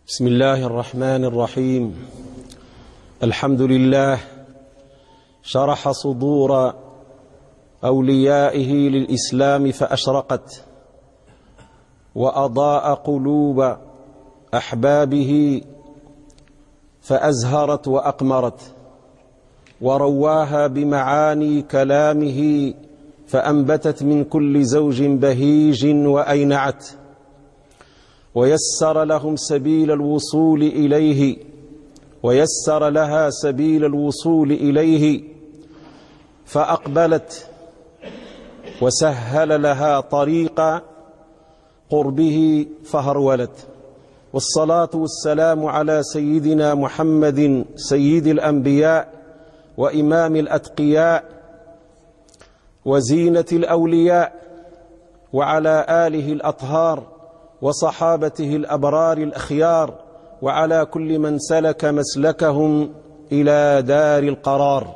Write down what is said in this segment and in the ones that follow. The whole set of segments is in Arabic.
بسم الله الرحمن الرحيم. الحمد لله شرح صدور أوليائه للإسلام فأشرقت، وأضاء قلوب أحبابه فأزهرت وأقمرت، ورواها بمعاني كلامه فأنبتت من كل زوج بهيج وأينعت، ويسر لهم سبيل الوصول إليه، ويسر لها سبيل الوصول إليه فأقبلت، وسهل لها طريق قربه فهرولت. والصلاة والسلام على سيدنا محمد سيد الأنبياء وإمام الأتقياء وزينة الأولياء، وعلى آله الأطهار وصحابته الأبرار الأخيار، وعلى كل من سلك مسلكهم إلى دار القرار.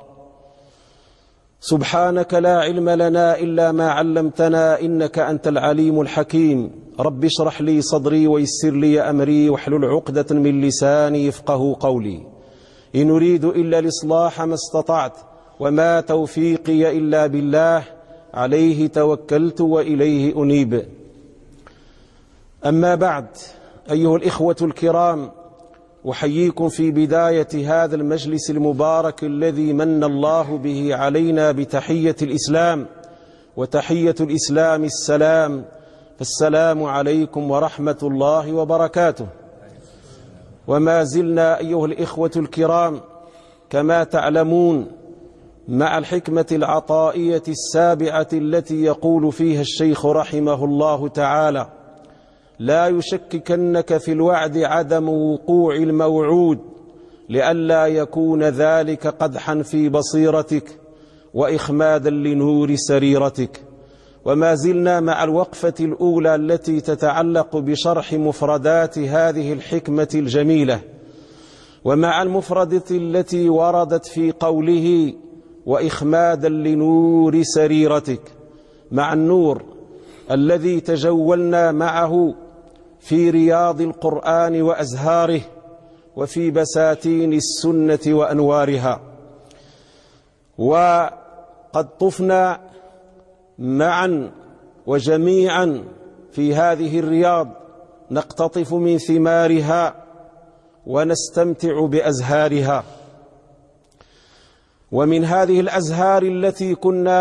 سبحانك لا علم لنا إلا ما علمتنا إنك أنت العليم الحكيم. رب اشرح لي صدري ويسر لي أمري واحلل عقدة من لساني يفقه قولي. إن أريد إلا الإصلاح ما استطعت، وما توفيقي إلا بالله، عليه توكلت وإليه أنيب. أما بعد، أيها الإخوة الكرام، أحييكم في بداية هذا المجلس المبارك الذي من الله به علينا بتحية الإسلام، وتحية الإسلام السلام، فالسلام عليكم ورحمة الله وبركاته. وما زلنا أيها الإخوة الكرام كما تعلمون مع الحكمة العطائية السابعة التي يقول فيها الشيخ رحمه الله تعالى: لا يشككنك في الوعد عدم وقوع الموعود، لئلا يكون ذلك قدحا في بصيرتك وإخمادا لنور سريرتك. وما زلنا مع الوقفة الأولى التي تتعلق بشرح مفردات هذه الحكمة الجميلة، ومع المفردة التي وردت في قوله وإخمادا لنور سريرتك، مع النور الذي تجولنا معه في رياض القرآن وأزهاره، وفي بساتين السنة وأنوارها. وقد طفنا معا وجميعا في هذه الرياض نقتطف من ثمارها ونستمتع بأزهارها. ومن هذه الأزهار التي كنا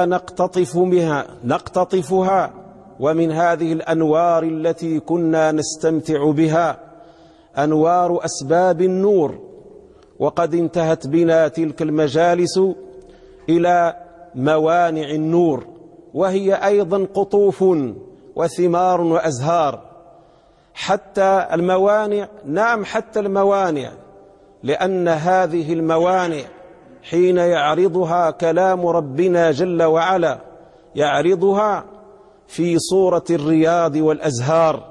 نقتطفها ومن هذه الأنوار التي كنا نستمتع بها أنوار أسباب النور. وقد انتهت بنا تلك المجالس إلى موانع النور، وهي أيضا قطوف وثمار وأزهار. حتى الموانع، نعم حتى الموانع، لأن هذه الموانع حين يعرضها كلام ربنا جل وعلا يعرضها في صورة الرياض والأزهار،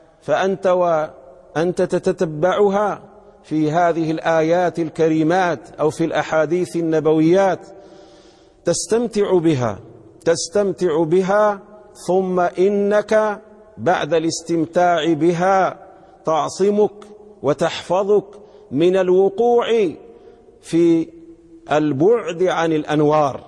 فأنت تتتبعها في هذه الآيات الكريمات أو في الأحاديث النبويات، تستمتع بها، ثم إنك بعد الاستمتاع بها تعصمك وتحفظك من الوقوع في البعد عن الأنوار.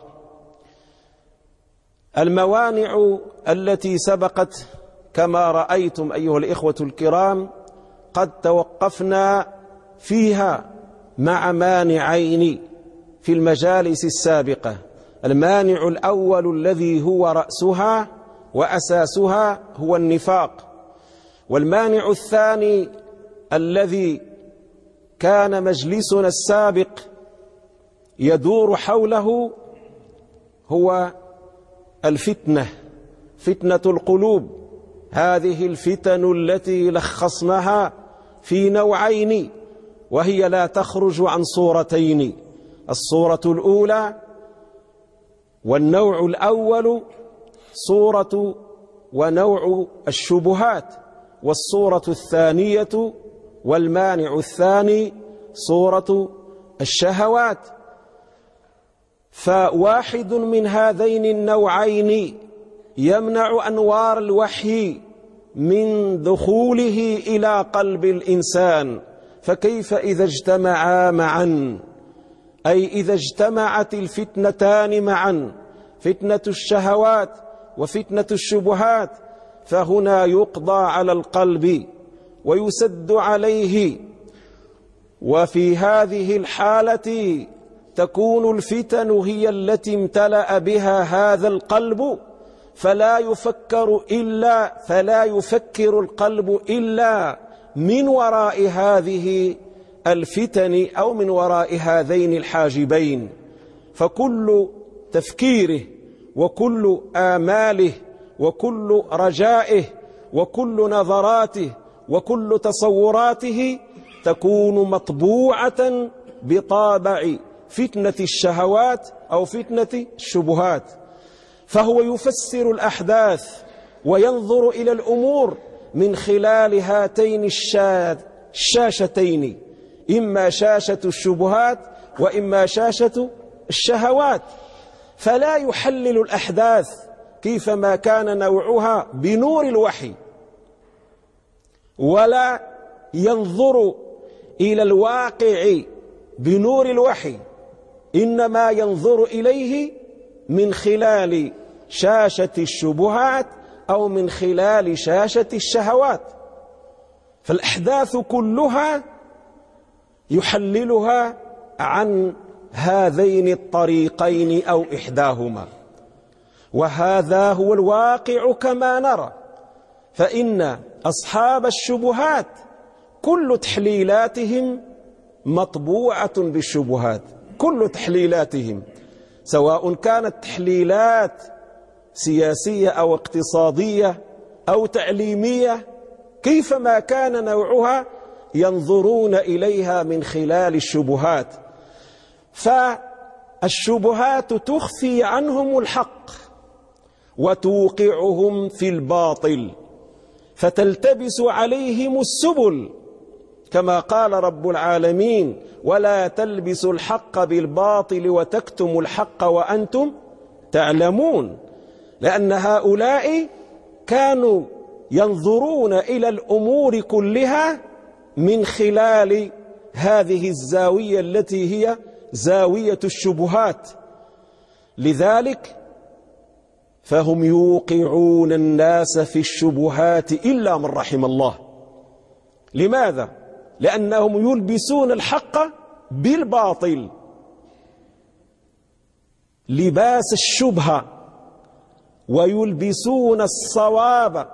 الموانع التي سبقت كما رأيتم أيها الإخوة الكرام قد توقفنا فيها مع مانعين في المجالس السابقة. المانع الأول الذي هو رأسها وأساسها هو النفاق، والمانع الثاني الذي كان مجلسنا السابق يدور حوله هو الفتنة، فتنة القلوب. هذه الفتن التي لخصناها في نوعين، وهي لا تخرج عن صورتين: الصورة الأولى والنوع الأول صورة ونوع الشبهات، والصورة الثانية والمانع الثاني صورة الشهوات. فواحد من هذين النوعين يمنع أنوار الوحي من دخوله إلى قلب الإنسان. فكيف إذا اجتمعا معا، أي إذا اجتمعت الفتنتان معا، فتنة الشهوات وفتنة الشبهات، فهنا يقضى على القلب ويسد عليه. وفي هذه الحالة تكون الفتن هي التي امتلأ بها هذا القلب، فلا يفكر القلب إلا من وراء هذه الفتن أو من وراء هذين الحاجبين. فكل تفكيره وكل آماله وكل رجائه وكل نظراته وكل تصوراته تكون مطبوعة بطابع فتنة الشهوات أو فتنة الشبهات. فهو يفسر الأحداث وينظر إلى الأمور من خلال هاتين الشاشتين، إما شاشة الشبهات وإما شاشة الشهوات. فلا يحلل الأحداث كيفما كان نوعها بنور الوحي، ولا ينظر إلى الواقع بنور الوحي، إنما ينظر إليه من خلال شاشة الشبهات أو من خلال شاشة الشهوات. فالأحداث كلها يحللها عن هذين الطريقين أو إحداهما، وهذا هو الواقع كما نرى. فإن أصحاب الشبهات كل تحليلاتهم مطبوعة بالشبهات، كل تحليلاتهم، سواء كانت تحليلات سياسية أو اقتصادية أو تعليمية، كيفما كان نوعها ينظرون إليها من خلال الشبهات. فالشبهات تخفي عنهم الحق وتوقعهم في الباطل، فتلتبس عليهم السبل، كما قال رب العالمين: ولا تلبسوا الحق بالباطل وتكتموا الحق وأنتم تعلمون. لأن هؤلاء كانوا ينظرون إلى الأمور كلها من خلال هذه الزاوية التي هي زاوية الشبهات. لذلك فهم يوقعون الناس في الشبهات إلا من رحم الله. لماذا؟ لأنهم يلبسون الحق بالباطل، لباس الشبهة، ويلبسون الصواب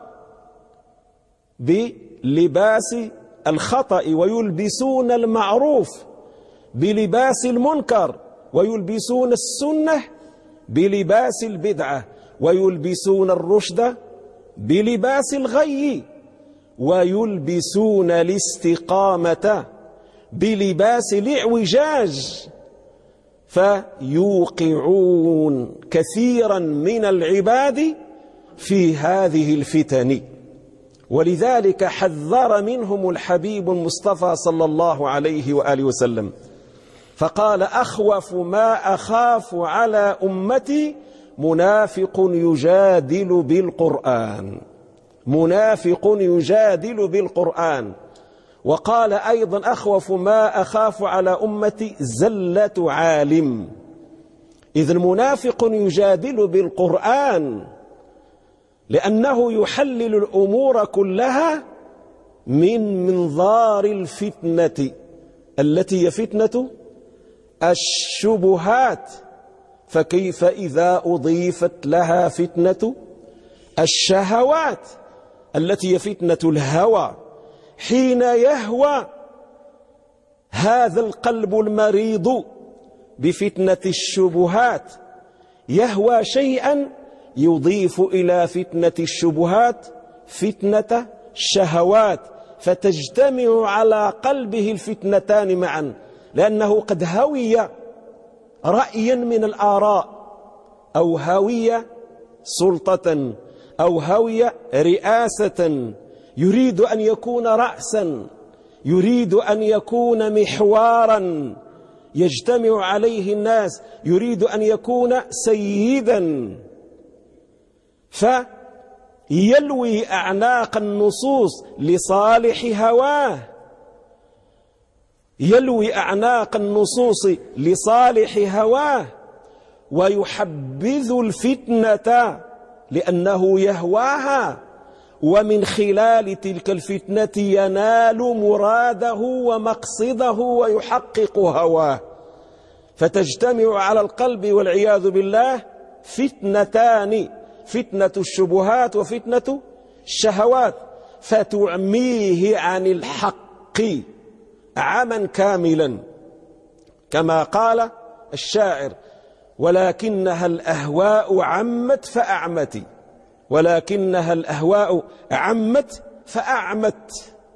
بلباس الخطأ، ويلبسون المعروف بلباس المنكر، ويلبسون السنة بلباس البدعة، ويلبسون الرشد بلباس الغي، ويلبسون الاستقامة بلباس الاعوجاج. فيوقعون كثيرا من العباد في هذه الفتن. ولذلك حذر منهم الحبيب المصطفى صلى الله عليه وآله وسلم، فقال: أخوف ما أخاف على أمتي منافق يجادل بالقرآن، منافق يجادل بالقرآن. وقال أيضا: أخوف ما أخاف على أمتي زلة عالم. إذ المنافق يجادل بالقرآن لأنه يحلل الأمور كلها من منظار الفتنة التي هي فتنة الشبهات. فكيف إذا أضيفت لها فتنة الشهوات التي هي فتنة الهوى؟ حين يهوى هذا القلب المريض بفتنة الشبهات، يهوى شيئا يضيف إلى فتنة الشبهات فتنة الشهوات، فتجتمع على قلبه الفتنتان معا، لأنه قد هوي رأيا من الآراء، أو هوي سلطة، أو هوي رئاسة، يريد أن يكون رأسا، يريد أن يكون محوارا يجتمع عليه الناس، يريد أن يكون سيدا. يلوي أعناق النصوص لصالح هواه، يلوي أعناق النصوص لصالح هواه، ويحبذ الفتنة لأنه يهواها، ومن خلال تلك الفتنة ينال مراده ومقصده ويحقق هواه. فتجتمع على القلب والعياذ بالله فتنتان، فتنة الشبهات وفتنة الشهوات، فتعميه عن الحق عما كاملا، كما قال الشاعر: ولكنها الأهواء عمت فأعمت، ولكنها الأهواء عمت فأعمت.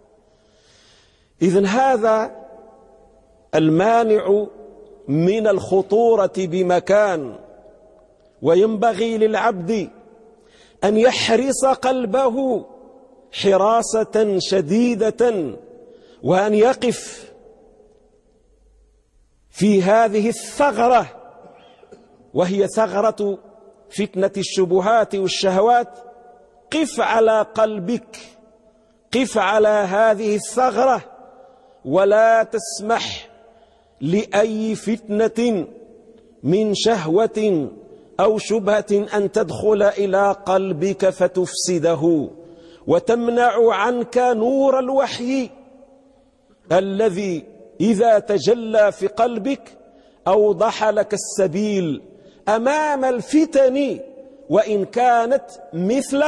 إذن هذا المانع من الخطورة بمكان، وينبغي للعبد أن يحرص قلبه حراسة شديدة، وأن يقف في هذه الثغرة، وهي ثغرة فتنة الشبهات والشهوات. قف على قلبك، قف على هذه الثغرة، ولا تسمح لأي فتنة من شهوة أو شبهة أن تدخل إلى قلبك فتفسده، وتمنع عنك نور الوحي الذي إذا تجلى في قلبك أوضح لك السبيل أمام الفتن، وإن كانت مثل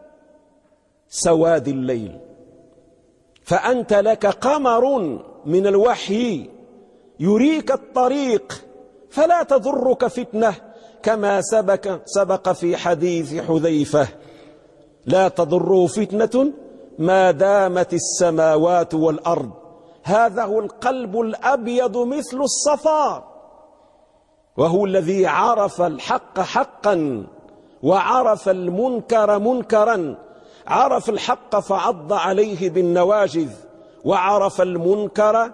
سواد الليل. فأنت لك قمر من الوحي يريك الطريق، فلا تضرك فتنة، كما سبق في حديث حذيفة: لا تضره فتنة ما دامت السماوات والأرض. هذا هو القلب الأبيض مثل الصفا، وهو الذي عرف الحق حقا وعرف المنكر منكرا. عرف الحق فعض عليه بالنواجذ، وعرف المنكر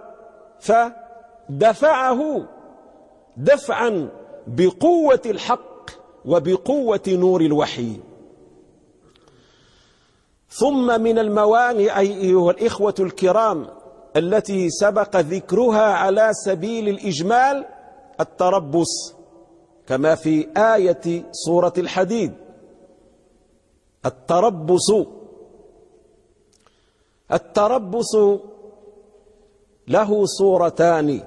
فدفعه دفعا بقوة الحق وبقوة نور الوحي. ثم من الموانع أيها الإخوة الكرام التي سبق ذكرها على سبيل الإجمال التربص، كما في آية سورة الحديد: التربص له صورتان،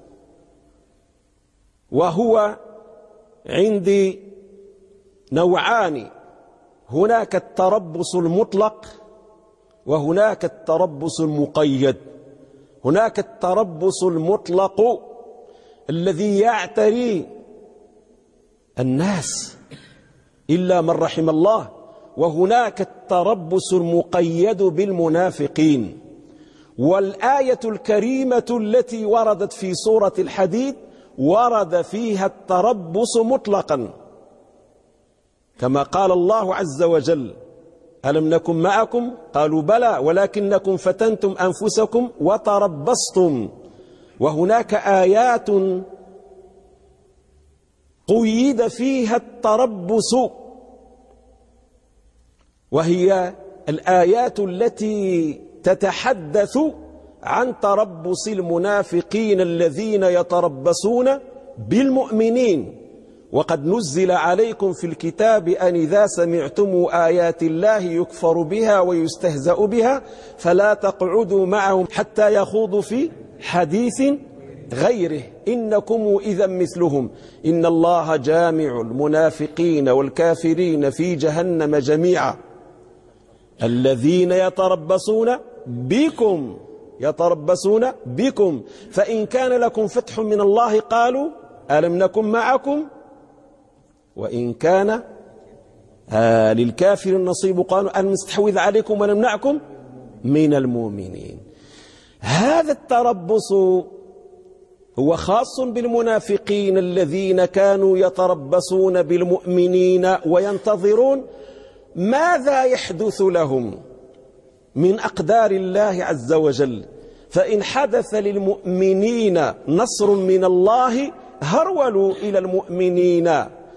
وهو عندي نوعان: هناك التربص المطلق، وهناك التربص المقيد. هناك التربص المطلق الذي يعتري الناس إلا من رحم الله، وهناك التربص المقيد بالمنافقين. والآية الكريمة التي وردت في سورة الحديد ورد فيها التربص مطلقا، كما قال الله عز وجل: ألم نكن معكم؟ قالوا بلى ولكنكم فتنتم أنفسكم وتربصتم. وهناك آيات قيد فيها التربص، وهي الآيات التي تتحدث عن تربص المنافقين الذين يتربصون بالمؤمنين. وقد نزل عليكم في الكتاب أن إذا سمعتم آيات الله يكفر بها ويستهزأ بها فلا تقعدوا معهم حتى يخوضوا في حديث غيره إنكم إذا مثلهم إن الله جامع المنافقين والكافرين في جهنم جميعا الذين يتربصون بكم فإن كان لكم فتح من الله قالوا ألم نكن معكم وإن كان للكافر النصيب قالوا ألم نستحوذ عليكم ونمنعكم من المؤمنين. هذا التربص هو خاص بالمنافقين الذين كانوا يتربصون بالمؤمنين وينتظرون ماذا يحدث لهم من أقدار الله عز وجل. فإن حدث للمؤمنين نصر من الله هرولوا إلى المؤمنين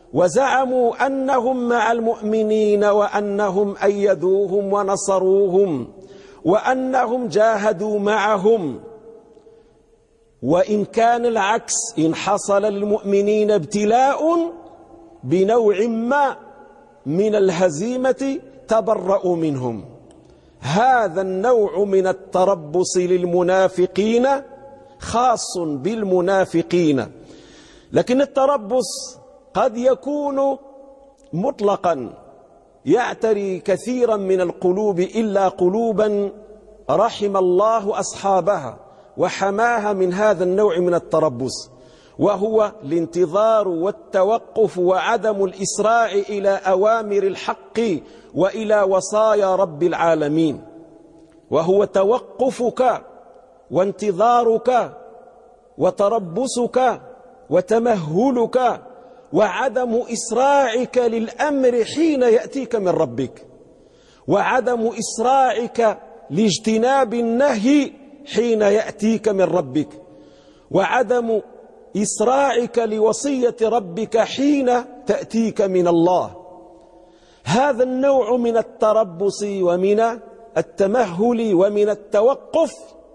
وزعموا أنهم مع المؤمنين وأنهم أيدوهم ونصروهم وأنهم جاهدوا معهم. وإن كان العكس، إن حصل للمؤمنين ابتلاء بنوع ما من الهزيمة تبرؤوا منهم. هذا النوع من التربص للمنافقين خاص بالمنافقين، لكن التربص قد يكون مطلقا يعتري كثيرا من القلوب إلا قلوبا رحم الله أصحابها وحماها من هذا النوع من التربص، وهو الانتظار والتوقف وعدم الإسراع إلى أوامر الحق وإلى وصايا رب العالمين. وهو توقفك وانتظارك وتربصك وتمهلك وعدم إسراعك للأمر حين يأتيك من ربك، وعدم إسراعك لاجتناب النهي حين يأتيك من ربك، وعدم إسراعك لوصية ربك حين تأتيك من الله. هذا النوع من التربص ومن التمهل ومن التوقف،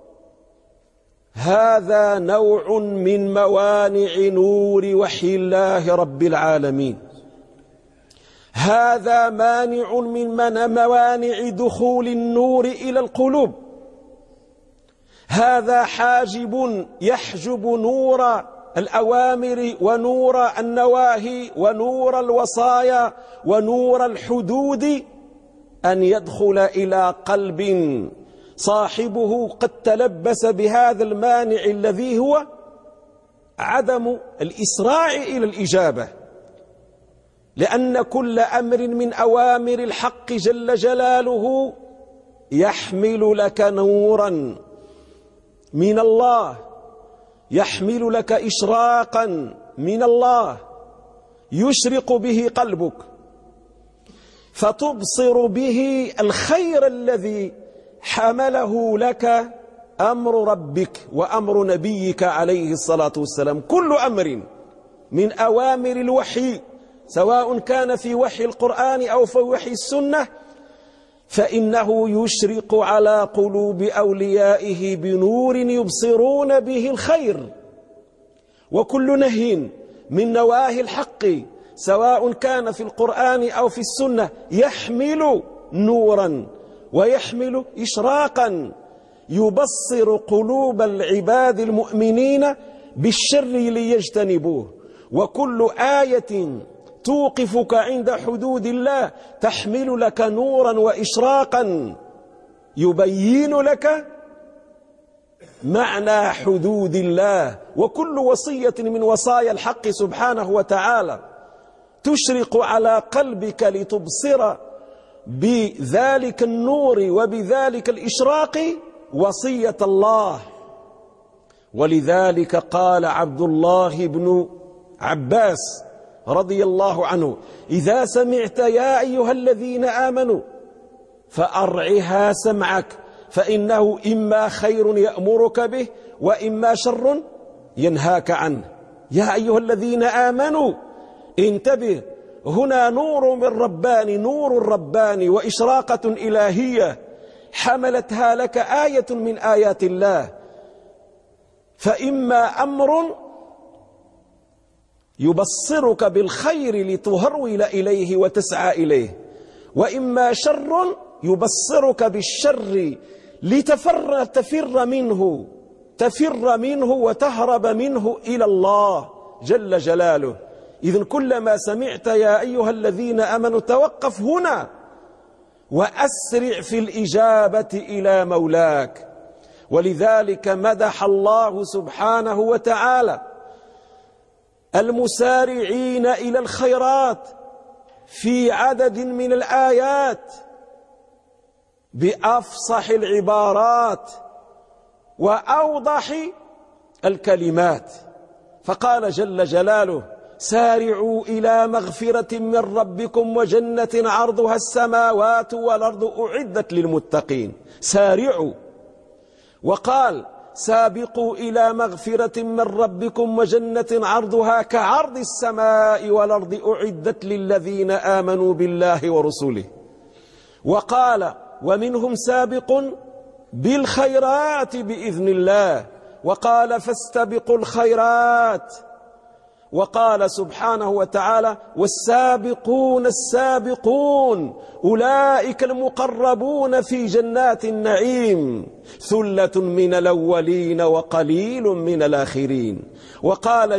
هذا نوع من موانع نور وحي الله رب العالمين. هذا مانع من موانع دخول النور إلى القلوب. هذا حاجب يحجب نور الأوامر ونور النواهي ونور الوصايا ونور الحدود أن يدخل إلى قلب صاحبه قد تلبس بهذا المانع الذي هو عدم الإسراع إلى الإجابة. لأن كل أمر من أوامر الحق جل جلاله يحمل لك نورا من الله، يحمل لك إشراقا من الله يشرق به قلبك، فتبصر به الخير الذي حمله لك أمر ربك وأمر نبيك عليه الصلاة والسلام. كل أمر من أوامر الوحي، سواء كان في وحي القرآن أو في وحي السنة، فإنه يشرق على قلوب أوليائه بنور يبصرون به الخير. وكل نهي من نواهي الحق سواء كان في القرآن أو في السنة يحمل نورا ويحمل إشراقا يبصر قلوب العباد المؤمنين بالشر ليجتنبوه. وكل آية توقفك عند حدود الله تحمل لك نورا وإشراقا يبين لك معنى حدود الله. وكل وصية من وصايا الحق سبحانه وتعالى تشرق على قلبك لتبصر بذلك النور وبذلك الإشراق وصية الله. ولذلك قال عبد الله بن عباس رضي الله عنه: إذا سمعت يا أيها الذين آمنوا فأرعها سمعك، فإنه إما خير يأمرك به وإما شر ينهاك عنه. يا أيها الذين آمنوا انتبه، هنا نور من رباني، نور رباني وإشراقة إلهية حملتها لك آية من آيات الله. فإما أمر يبصرك بالخير لتهرول إليه وتسعى إليه، وإما شر يبصرك بالشر تفر منه وتهرب منه إلى الله جل جلاله. إذن كلما سمعت يا أيها الذين آمنوا توقف هنا وأسرع في الإجابة إلى مولاك. ولذلك مدح الله سبحانه وتعالى المسارعين إلى الخيرات في عدد من الآيات بأفصح العبارات وأوضح الكلمات. فقال جل جلاله: سارعوا إلى مغفرة من ربكم وجنة عرضها السماوات والأرض أعدت للمتقين. سارعوا. وقال: سابقوا إلى مغفرة من ربكم وجنة عرضها كعرض السماء والأرض أعدت للذين آمنوا بالله ورسوله. وقال ومنهم سابق بالخيرات بإذن الله، وقال فاستبقوا الخيرات. وقال سبحانه وتعالى والسابقون السابقون أولئك المقربون في جنات النعيم ثلة من الأولين وقليل من الآخرين. وقال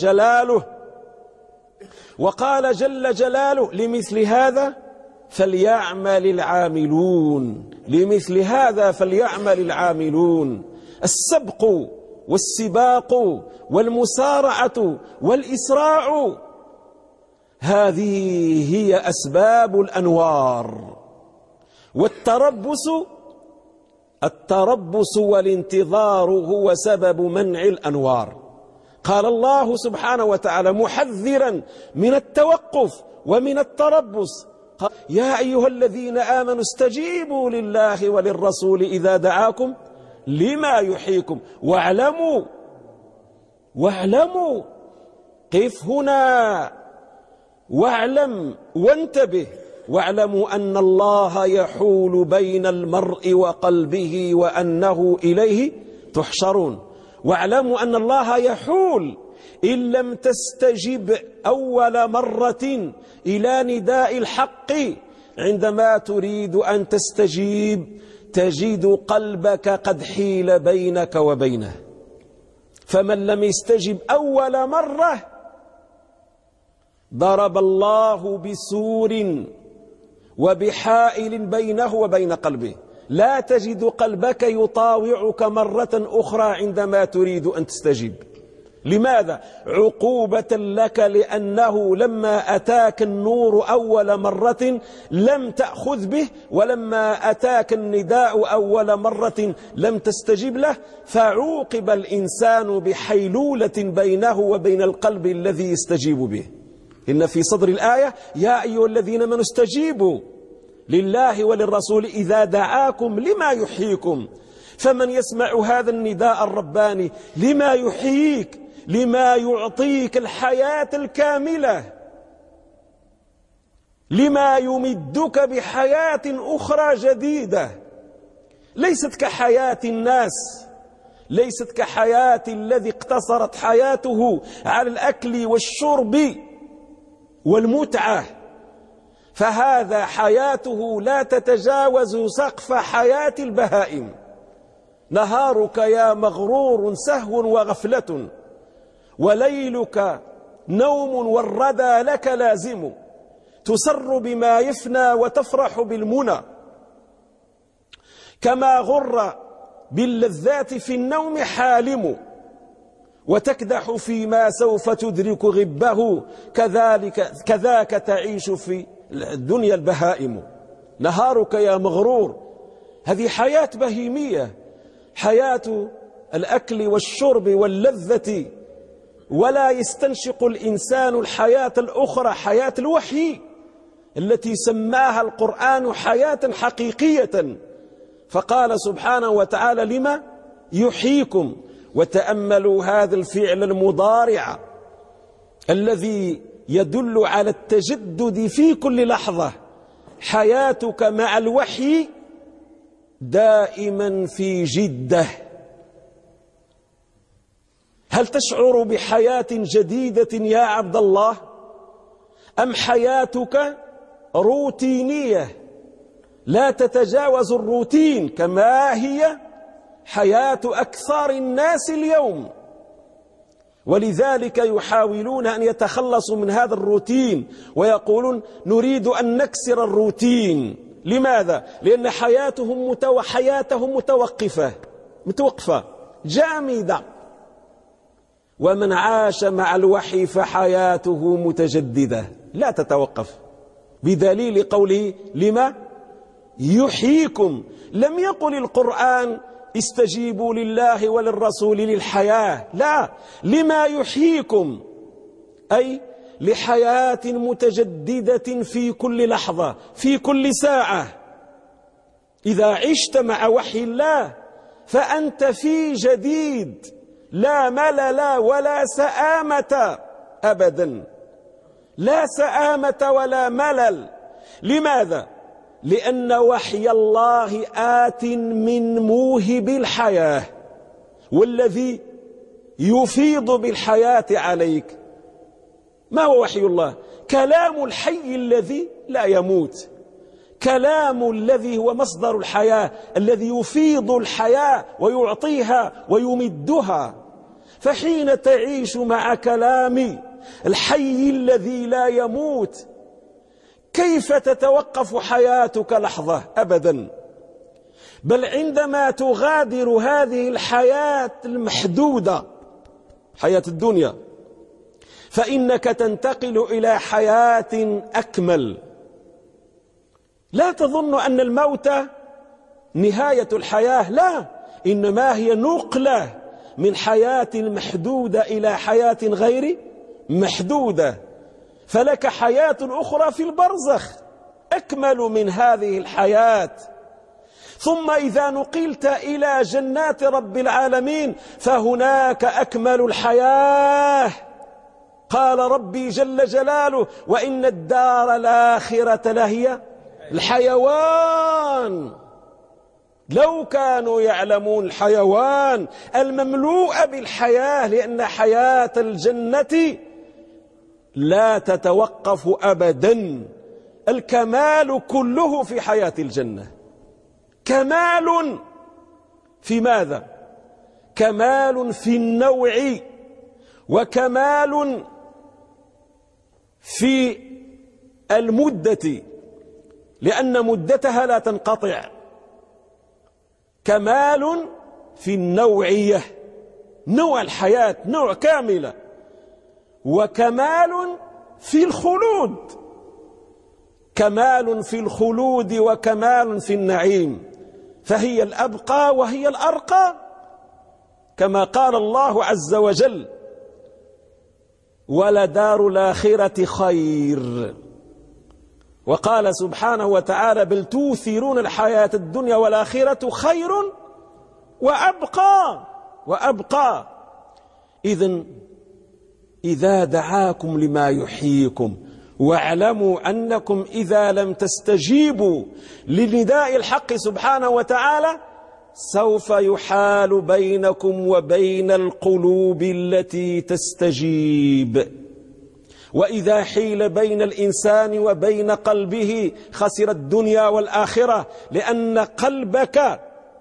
جل جلاله لمثل هذا فليعمل العاملون، لمثل هذا فليعمل العاملون. السبق والسباق والمسارعة والإسراع هذه هي أسباب الأنوار. التربص والانتظار هو سبب منع الأنوار. قال الله سبحانه وتعالى محذرا من التوقف ومن التربص يا أيها الذين آمنوا استجيبوا لله وللرسول إذا دعاكم لما يحييكم واعلموا قف هنا واعلم وانتبه واعلموا أن الله يحول بين المرء وقلبه وأنه إليه تحشرون. واعلموا أن الله يحول إن لم تستجب أول مرة إلى نداء الحق عندما تريد أن تستجيب تجد قلبك قد حيل بينك وبينه. فمن لم يستجب أول مرة ضرب الله بسور وبحائل بينه وبين قلبه، لا تجد قلبك يطاوعك مرة أخرى عندما تريد أن تستجيب. لماذا؟ عقوبة لك، لأنه لما أتاك النور أول مرة لم تأخذ به، ولما أتاك النداء أول مرة لم تستجب له، فعوقب الإنسان بحيلولة بينه وبين القلب الذي يستجيب به. إن في صدر الآية يا أيها الذين آمنوا استجيبوا لله وللرسول إذا دعاكم لما يحييكم. فمن يسمع هذا النداء الرباني لما يحييك، لما يعطيك الحياة الكاملة، لما يمدك بحياة أخرى جديدة ليست كحياة الناس، ليست كحياة الذي اقتصرت حياته على الأكل والشرب والمتعة، فهذا حياته لا تتجاوز سقف حياة البهائم. نهارك يا مغرور سهو وغفلة، وليلك نوم والردى لك لازم، تسر بما يفنى وتفرح بالمنى، كما غر باللذات في النوم حالم، وتكدح فيما سوف تدرك غبه، كذاك تعيش في الدنيا البهائم. نهارك يا مغرور، هذه حياة بهيمية، حياة الأكل والشرب واللذة، ولا يستنشق الإنسان الحياة الأخرى، حياة الوحي التي سماها القرآن حياة حقيقية. فقال سبحانه وتعالى لما يحييكم. وتأملوا هذا الفعل المضارع الذي يدل على التجدد في كل لحظة. حياتك مع الوحي دائما في جدة. هل تشعر بحياة جديدة يا عبد الله، أم حياتك روتينية لا تتجاوز الروتين كما هي حياة أكثر الناس اليوم؟ ولذلك يحاولون أن يتخلصوا من هذا الروتين ويقولون نريد أن نكسر الروتين. لماذا؟ لأن حياتهم متوقفة جامدة. ومن عاش مع الوحي فحياته متجددة لا تتوقف، بدليل قوله لما يحييكم. لم يقل القرآن استجيبوا لله وللرسول للحياة، لا، لما يحييكم، أي لحياة متجددة في كل لحظة في كل ساعة. إذا عشت مع وحي الله فأنت في جديد، لا ملل ولا سآمة أبدا، لا سآمة ولا ملل. لماذا؟ لأن وحي الله آت من موهب الحياة، والذي يفيض بالحياة عليك ما هو وحي الله؟ كلام الحي الذي لا يموت، كلام الذي هو مصدر الحياة، الذي يفيض الحياة ويعطيها ويمدها. فحين تعيش مع كلام الحي الذي لا يموت، كيف تتوقف حياتك لحظة؟ أبدا. بل عندما تغادر هذه الحياة المحدودة، حياة الدنيا، فإنك تنتقل إلى حياة أكمل. لا تظن أن الموت نهاية الحياة، لا، إنما هي نقلة من حياة محدودة إلى حياة غير محدودة. فلك حياة أخرى في البرزخ أكمل من هذه الحياة. ثم إذا نقلت إلى جنات رب العالمين فهناك أكمل الحياة. قال ربي جل جلاله: وإن الدار الآخرة لهي الحيوان. لو كانوا يعلمون، الحيوان المملوء بالحياة، لأن حياة الجنة لا تتوقف أبدا. الكمال كله في حياة الجنة. كمال في ماذا؟ كمال في النوع، وكمال في المدة، لأن مدتها لا تنقطع. كمال في النوعية، نوع الحياة، نوع كاملة. وكمال في الخلود، كمال في الخلود وكمال في النعيم. فهي الأبقى وهي الأرقى، كما قال الله عز وجل: ولدار الآخرة خير. وقال سبحانه وتعالى: بل توثرون الحياة الدنيا والآخرة خير وأبقى. إذن إذا دعاكم لما يحييكم واعلموا أنكم إذا لم تستجيبوا لنداء الحق سبحانه وتعالى سوف يحال بينكم وبين القلوب التي تستجيب. وإذا حيل بين الإنسان وبين قلبه خسر الدنيا والآخرة، لأن قلبك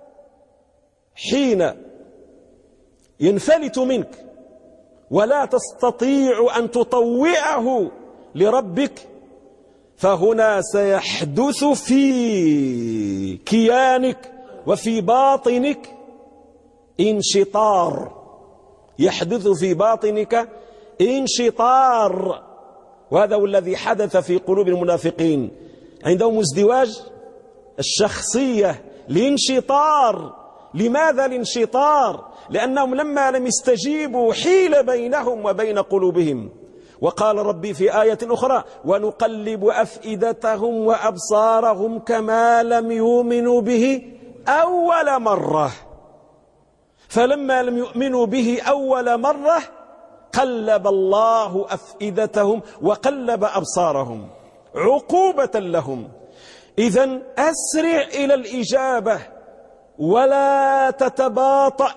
حين ينفلت منك ولا تستطيع أن تطوعه لربك، فهنا سيحدث في كيانك وفي باطنك انشطار، يحدث في باطنك انشطار. وهذا هو الذي حدث في قلوب المنافقين، عندهم ازدواج الشخصية، الانشطار. لماذا الانشطار؟ لأنهم لما لم يستجيبوا حيل بينهم وبين قلوبهم. وقال ربي في آية أخرى: ونقلب أفئدتهم وأبصارهم كما لم يؤمنوا به أول مرة. فلما لم يؤمنوا به أول مرة قلب الله أفئدتهم وقلب أبصارهم عقوبة لهم. إذن أسرع إلى الإجابة ولا تتباطأ،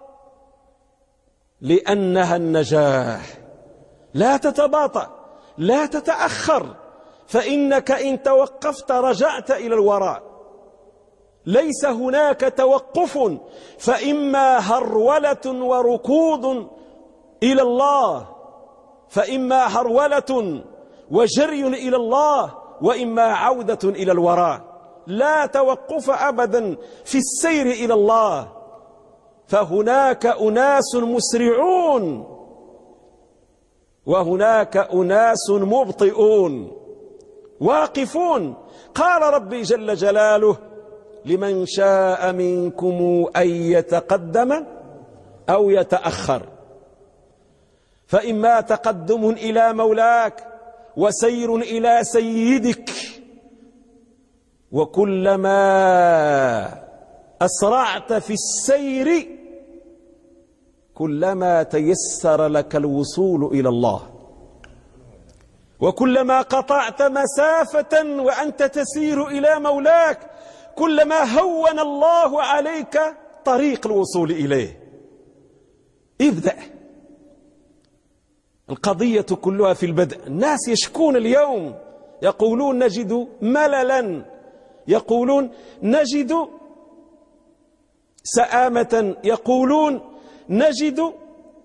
لأنها النجاة. لا تتباطأ، لا تتأخر، فإنك إن توقفت رجعت إلى الوراء. ليس هناك توقف، فإما هرولة وركوض إلى الله، فإما هرولة وجري إلى الله، وإما عودة إلى الوراء. لا توقف أبدا في السير إلى الله. فهناك أناس مسرعون وهناك أناس مبطئون واقفون. قال ربي جل جلاله: لمن شاء منكم أن يتقدم أو يتأخر. فإما تقدم إلى مولاك وسير إلى سيدك، وكلما أسرعت في السير كلما تيسر لك الوصول إلى الله، وكلما قطعت مسافة وأنت تسير إلى مولاك كلما هون الله عليك طريق الوصول إليه. ابدأ. القضية كلها في البدء. الناس يشكون اليوم، يقولون نجد مللا، يقولون نجد سآمة، يقولون نجد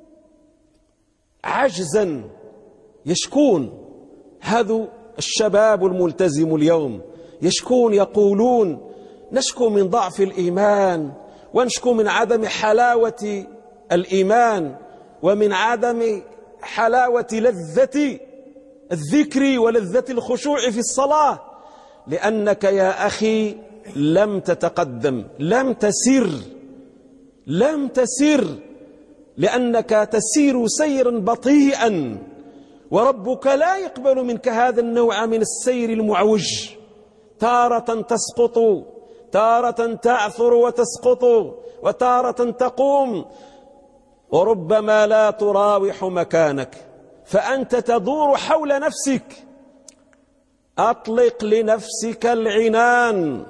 عجزا، يشكون. هذا الشباب الملتزم اليوم يشكون، يقولون نشكو من ضعف الإيمان، ونشكو من عدم حلاوة الإيمان، ومن عدم حلاوة لذة الذكر ولذة الخشوع في الصلاة، لأنك يا أخي لم تتقدم، لم تسر، لأنك تسير سيرا بطيئا، وربك لا يقبل منك هذا النوع من السير المعوج. تارة تسقط، تارة تعثر وتسقط، وتارة تقوم، وربما لا تراوح مكانك، فأنت تدور حول نفسك. أطلق لنفسك العنان،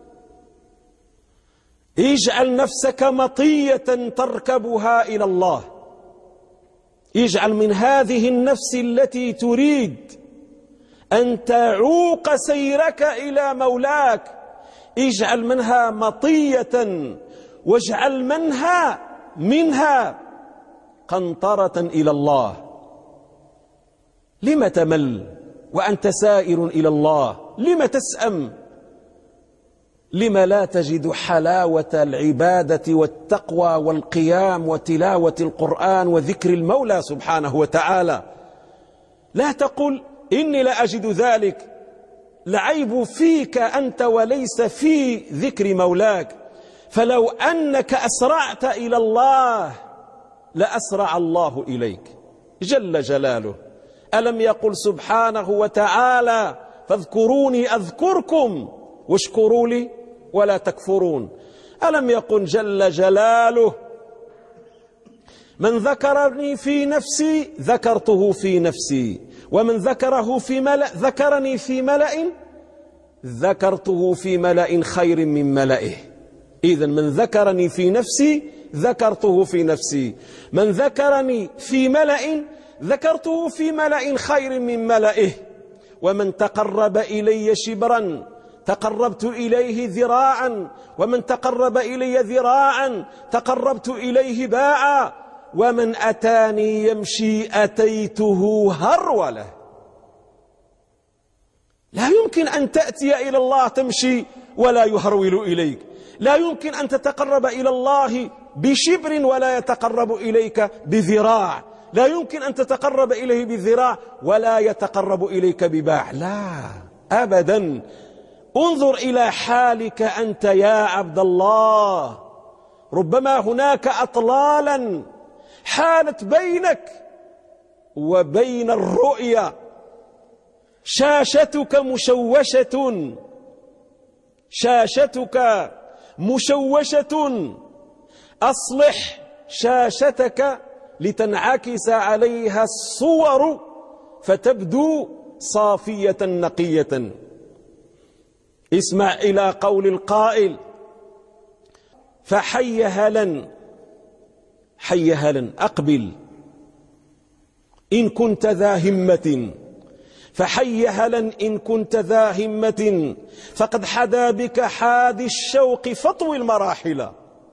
اجعل نفسك مطية تركبها إلى الله، اجعل من هذه النفس التي تريد أن تعوق سيرك إلى مولاك، اجعل منها مطية، واجعل منها قنطرة إلى الله. لم تمل وأنت سائر إلى الله؟ لم تسأم؟ لم لا تجد حلاوة العبادة والتقوى والقيام وتلاوة القرآن وذكر المولى سبحانه وتعالى؟ لا تقل إني لا أجد ذلك، العيب فيك أنت وليس في ذكر مولاك. فلو أنك أسرعت إلى الله لأسرع الله إليك جل جلاله. ألم يقل سبحانه وتعالى فاذكروني أذكركم واشكروا لي ولا تكفرون؟ ألم يقل جل جلاله من ذكرني في نفسي ذكرته في نفسي، ومن ذكره في ملأ ذكرني في ملأ ذكرته في ملأ خير من ملئه. إذن من ذكرني في نفسي ذكرته في نفسي، من ذكرني في ملأ ذكرته في ملأ خير من ملئه، ومن تقرب إلي شبرا تقربت إليه ذراعا، ومن تقرب إلي ذراعا تقربت إليه باعا، ومن أتاني يمشي أتيته هرولة. لا يمكن أن تأتي إلى الله تمشي ولا يهرول إليك، لا يمكن أن تتقرب إلى الله بشبر ولا يتقرب إليك بذراع، لا يمكن أن تتقرب إليه بذراع ولا يتقرب إليك بباع، لا أبدا. انظر إلى حالك أنت يا عبد الله، ربما هناك أطلالا حالت بينك وبين الرؤيا، شاشتك مشوشة، أصلح شاشتك لتنعكس عليها الصور فتبدو صافية نقية. اسمع إلى قول القائل فحي هلا أقبل إن كنت ذا همة، فحي هلا إن كنت ذا همة، فقد حدا بك حادي الشوق فطوي المراحل.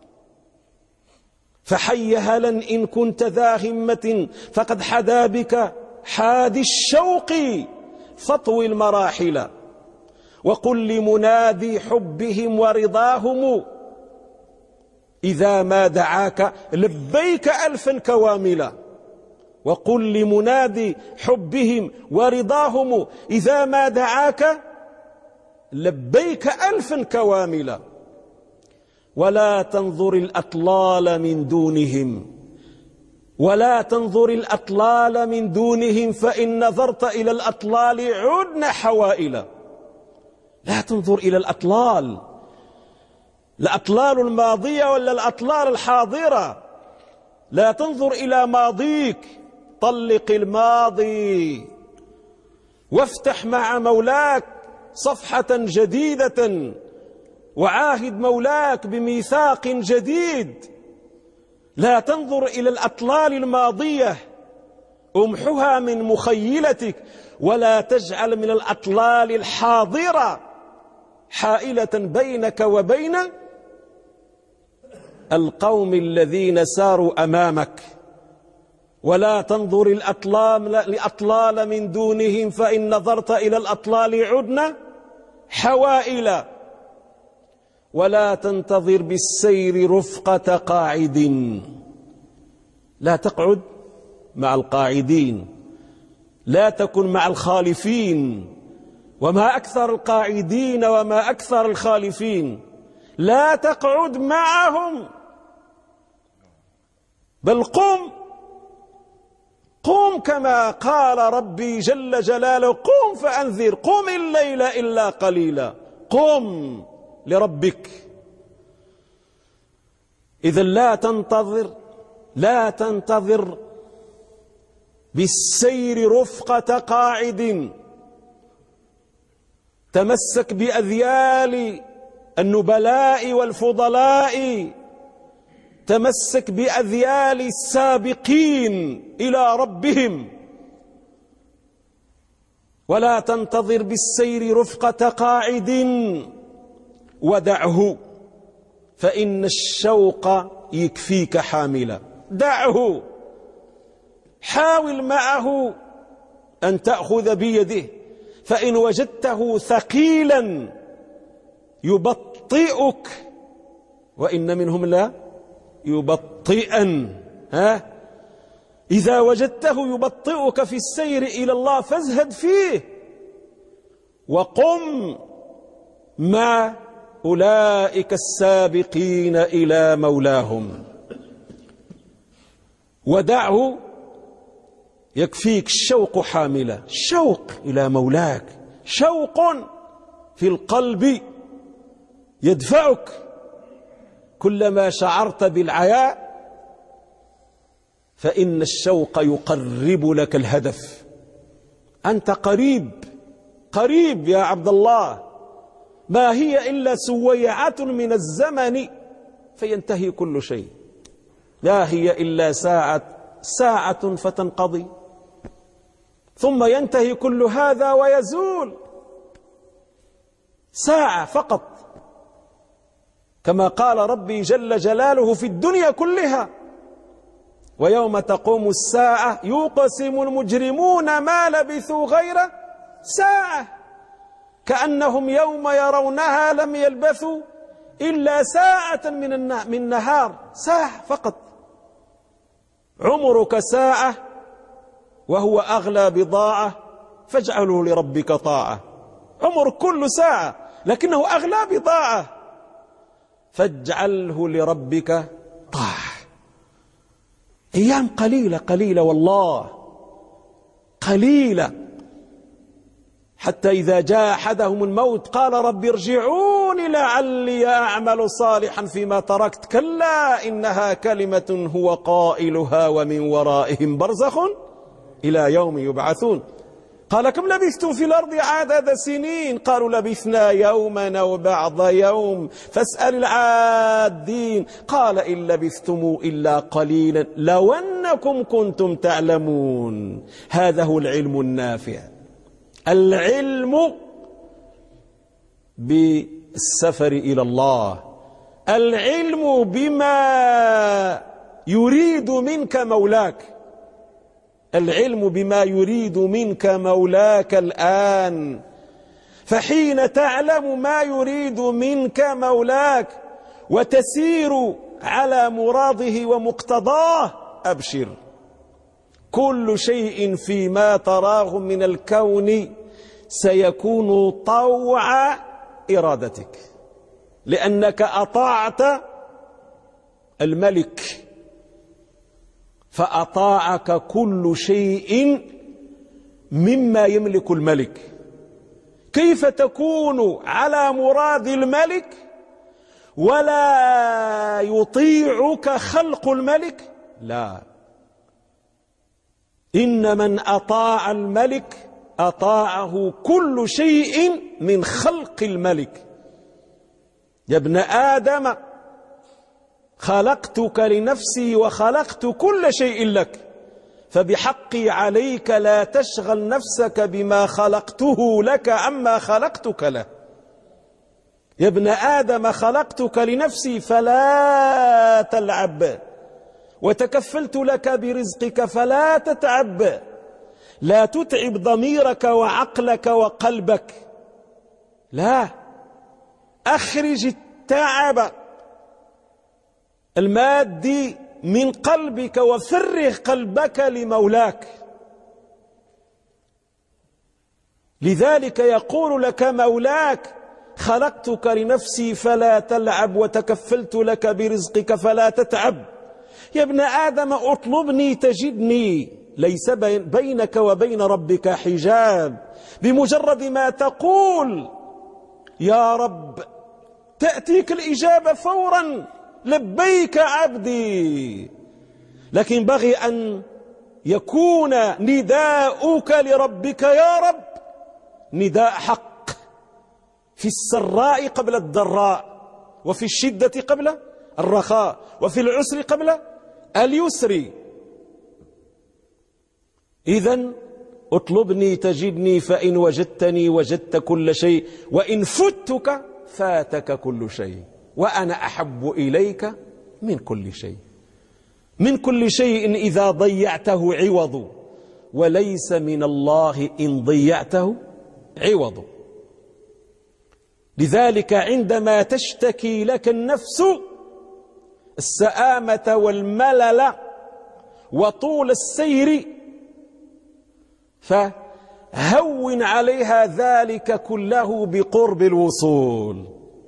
فحي هلا إن كنت ذا همة، فقد حدا بك حادي الشوق فطوي المراحل. وقل لمنادي حبهم ورضاهم إذا ما دعاك لبيك ألفا كواملا. وقل لمنادي حبهم ورضاهم إذا ما دعاك لبيك ألفا كواملا. ولا تنظر الأطلال من دونهم، ولا تنظر الأطلال من دونهم، فإن نظرت إلى الأطلال عدن حوائل. لا تنظر إلى الأطلال، الأطلال الماضية ولا الأطلال الحاضرة. لا تنظر إلى ماضيك، طلق الماضي وافتح مع مولاك صفحة جديدة، وعاهد مولاك بميثاق جديد. لا تنظر إلى الأطلال الماضية، امحها من مخيلتك، ولا تجعل من الأطلال الحاضرة حائلة بينك وبين القوم الذين ساروا أمامك. ولا تنظر الأطلال من دونهم، فإن نظرت إلى الأطلال عدنا حوائل. ولا تنتظر بالسير رفقة قاعد، لا تقعد مع القاعدين، لا تكن مع الخالفين. وما أكثر القاعدين وما أكثر الخالفين. لا تقعد معهم، بل قم كما قال ربي جل جلاله: قم فأنذر، قم الليل إلا قليلا، قم لربك. إذا لا تنتظر بالسير رفقة قاعد. تمسك بأذيال النبلاء والفضلاء، تمسك بأذيال السابقين إلى ربهم. ولا تنتظر بالسير رفقة قاعد، ودعه فإن الشوق يكفيك حاملا. دعه، حاول معه أن تأخذ بيده، فإن وجدته ثقيلا يبطئك، وإن منهم لا يبطئن. إذا وجدته يبطئك في السير إلى الله فازهد فيه، وقم مع أولئك السابقين إلى مولاهم. ودعه، يكفيك الشوق حاملة، الشوق إلى مولاك، شوق في القلب يدفعك. كلما شعرت بالعياء فإن الشوق يقرب لك الهدف. أنت قريب يا عبد الله، ما هي إلا سويعة من الزمن فينتهي كل شيء. لا هي إلا ساعة فتنقضي، ثم ينتهي كل هذا ويزول. ساعة فقط، كما قال ربي جل جلاله في الدنيا كلها: ويوم تقوم الساعة يقسم المجرمون ما لبثوا غير ساعة كأنهم يوم يرونها لم يلبثوا إلا ساعة من نهار. ساعة فقط. عمرك ساعة وهو أغلى بضاعة، فاجعله لربك طاعة. عمر كل ساعة لكنه أغلى بضاعة، فاجعله لربك طاعة. أيام قليلة والله، قليلة، حتى إذا جاء أحدهم الموت قال: رب ارجعوني لعلي أعمل صالحا فيما تركت. كلا إنها كلمة هو قائلها ومن ورائهم برزخ إلى يوم يبعثون. قال: كم لبثتم في الأرض عدد سنين؟ قالوا: لبثنا يوما أو بعض يوم فاسأل العادين. قال: إن لبثتم إلا قليلا لو أنكم كنتم تعلمون. هذا هو العلم النافع، العلم بالسفر إلى الله، العلم بما يريد منك مولاك، العلم بما يريد منك مولاك الآن. فحين تعلم ما يريد منك مولاك وتسير على مراده ومقتضاه، أبشر، كل شيء فيما تراه من الكون سيكون طوع إرادتك، لأنك أطاعت الملك فأطاعك كل شيء مما يملك الملك. كيف تكون على مراد الملك ولا يطيعك خلق الملك؟ لا، إن من أطاع الملك أطاعه كل شيء من خلق الملك. يا ابن آدم خلقتك لنفسي وخلقت كل شيء لك، فبحقي عليك لا تشغل نفسك بما خلقته لك عما خلقتك له. يا ابن آدم خلقتك لنفسي فلا تلعب، وتكفلت لك برزقك فلا تتعب، لا تتعب ضميرك وعقلك وقلبك، لا، أخرج التعب المادي من قلبك وفرغ قلبك لمولاك. لذلك يقول لك مولاك: خلقتك لنفسي فلا تلعب، وتكفلت لك برزقك فلا تتعب. يا ابن آدم اطلبني تجدني، ليس بينك وبين ربك حجاب. بمجرد ما تقول يا رب تأتيك الإجابة فورا: لبيك عبدي. لكن بغي أن يكون نداؤك لربك يا رب نداء حق، في السراء قبل الضراء، وفي الشدة قبل الرخاء، وفي العسر قبل اليسر. إذن اطلبني تجدني، فإن وجدتني وجدت كل شيء، وإن فتك فاتك كل شيء، وأنا أحب إليك من كل شيء. من كل شيء إذا ضيعته عوض، وليس من الله إن ضيعته عوض. لذلك عندما تشتكي لك النفس السآمة والملل وطول السير، فهون عليها ذلك كله بقرب الوصول.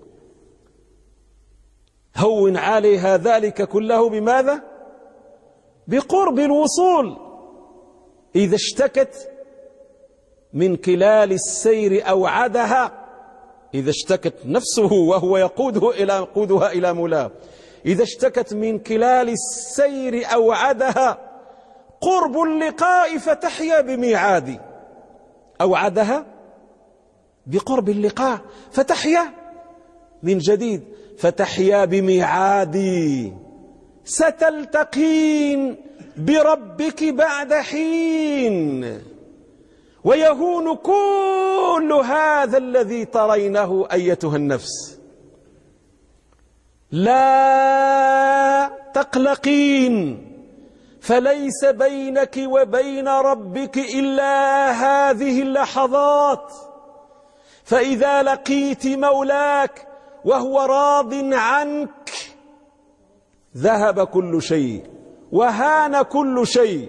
هون عليها ذلك كله بماذا؟ بقرب الوصول. إذا اشتكت من كلال السير أوعدها، إذا اشتكت نفسه وهو يقودها إلى مولاه، إذا اشتكت من كلال السير أوعدها قرب اللقاء فتحيا بميعاد. أوعدها بقرب اللقاء فتحيا من جديد، فتحيا بميعادي، ستلتقين بربك بعد حين، ويهون كل هذا الذي ترينه أيتها النفس. لا تقلقين، فليس بينك وبين ربك إلا هذه اللحظات. فإذا لقيت مولاك وهو راض عنك ذهب كل شيء وهان كل شيء.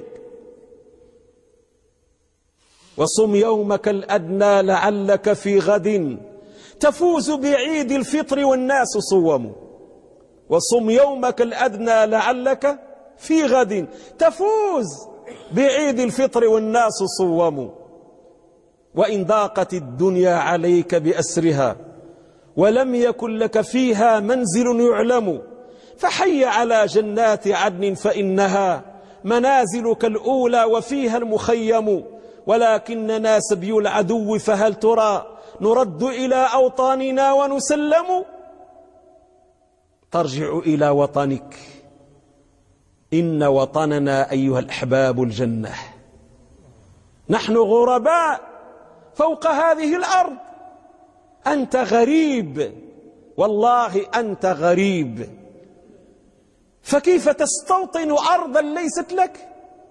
وصم يومك الأدنى لعلك في غد تفوز بعيد الفطر والناس صوموا. وصم يومك الأدنى لعلك في غد تفوز بعيد الفطر والناس صوموا. وإن ضاقت الدنيا عليك بأسرها ولم يكن لك فيها منزل يعلم، فحي على جنات عدن فإنها منازلك الأولى وفيها المخيم. ولكننا سبي العدو فهل ترى نرد إلى أوطاننا ونسلم. ترجع إلى وطنك، إن وطننا أيها الأحباب الجنة. نحن غرباء فوق هذه الأرض، أنت غريب، والله أنت غريب. فكيف تستوطن أرضا ليست لك؟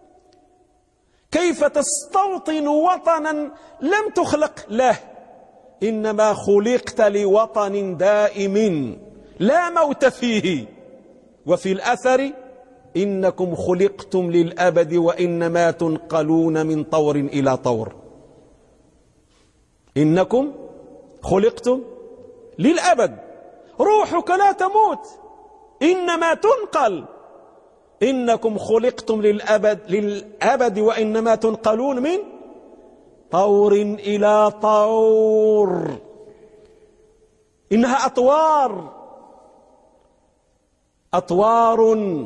كيف تستوطن وطنا لم تخلق له؟ إنما خلقت لوطن دائم لا موت فيه. وفي الأثر إنكم خلقتم للأبد وإنما تنقلون من طور إلى طور. إنكم خلقتم للأبد، روحك لا تموت إنما تنقل. إنكم خلقتم للأبد وإنما تنقلون من طور إلى طور. إنها أطوار أطوار،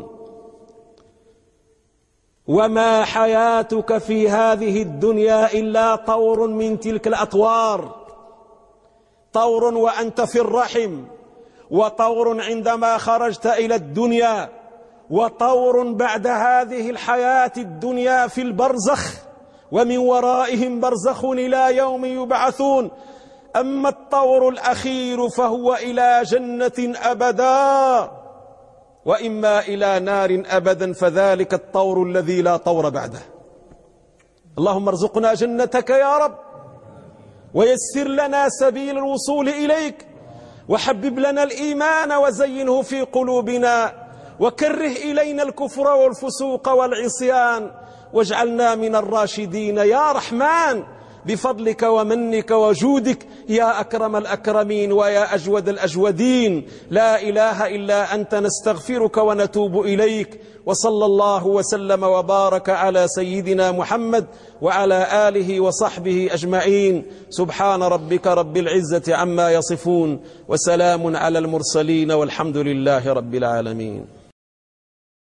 وما حياتك في هذه الدنيا إلا طور من تلك الأطوار، طور وأنت في الرحم، وطور عندما خرجت إلى الدنيا، وطور بعد هذه الحياة الدنيا في البرزخ، ومن ورائهم برزخ إلى يوم يبعثون. أما الطور الأخير فهو إلى جنة أبدا، وإما إلى نار أبدا، فذلك الطور الذي لا طور بعده. اللهم ارزقنا جنتك يا رب، ويسر لنا سبيل الوصول إليك، وحبب لنا الإيمان وزينه في قلوبنا، وكره إلينا الكفر والفسوق والعصيان، واجعلنا من الراشدين يا رحمن، بفضلك ومنك وجودك يا أكرم الأكرمين ويا أجود الأجودين. لا إله إلا أنت، نستغفرك ونتوب إليك. وصلى الله وسلم وبارك على سيدنا محمد وعلى آله وصحبه أجمعين. سبحان ربك رب العزة عما يصفون، وسلام على المرسلين، والحمد لله رب العالمين.